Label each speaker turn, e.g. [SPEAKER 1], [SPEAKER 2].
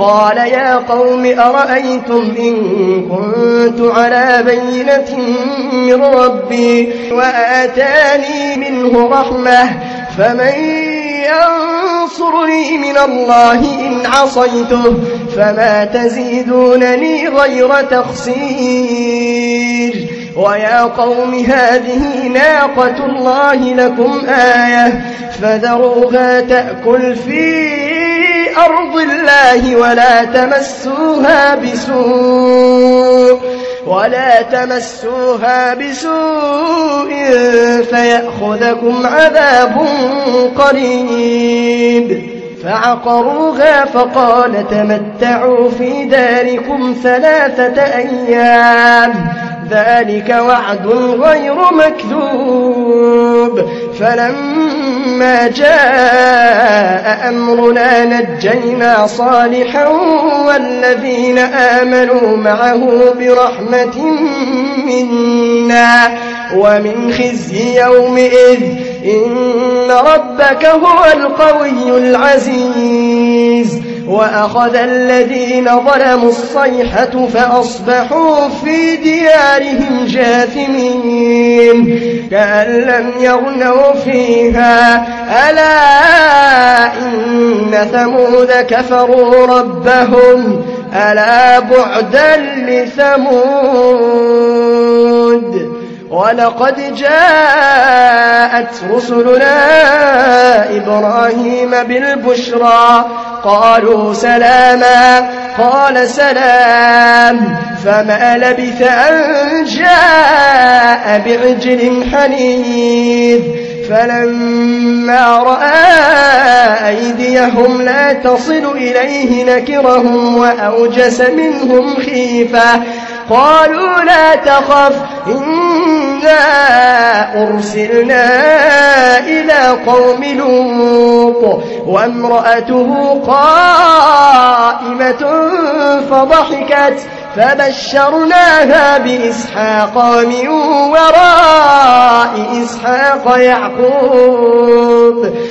[SPEAKER 1] قال يا قوم أرأيتم إن كنت على بينة من ربي وآتاني منه رحمة فمن ينصرني من الله إن عصيته فما تزيدونني غير تخسير ويا قوم هذه ناقة الله لكم آية فذروها تأكل في أرض الله ولا تمسوها بسوء فيأخذكم عذاب قريب فعقروها فقال تمتعوا في داركم 3 أيام ذلك وعد غير مكذوب فلما جاء أمرنا نجينا صالحا والذين آمنوا معه برحمة منا ومن خزي يومئذ إن ربك هو القوي العزيز وأخذ الذين ظلموا الصيحة فأصبحوا في ديارهم جاثمين كأن لم يغنوا فيها ألا إن ثمود كفروا ربهم ألا بعدا لثمود ولقد جاءت رسلنا إبراهيم بالبشرى قالوا سلاما قال سلام فما لبث أن جاء بعجل حنيذ فلما رأى أيديهم لا تصل إليه نكرهم وأوجس منهم خيفة قالوا لا تخف إنا أرسلنا إلى قوم لوط وامرأته قائمة فضحكت فبشرناها بإسحاق ومن وراء إسحاق يعقوب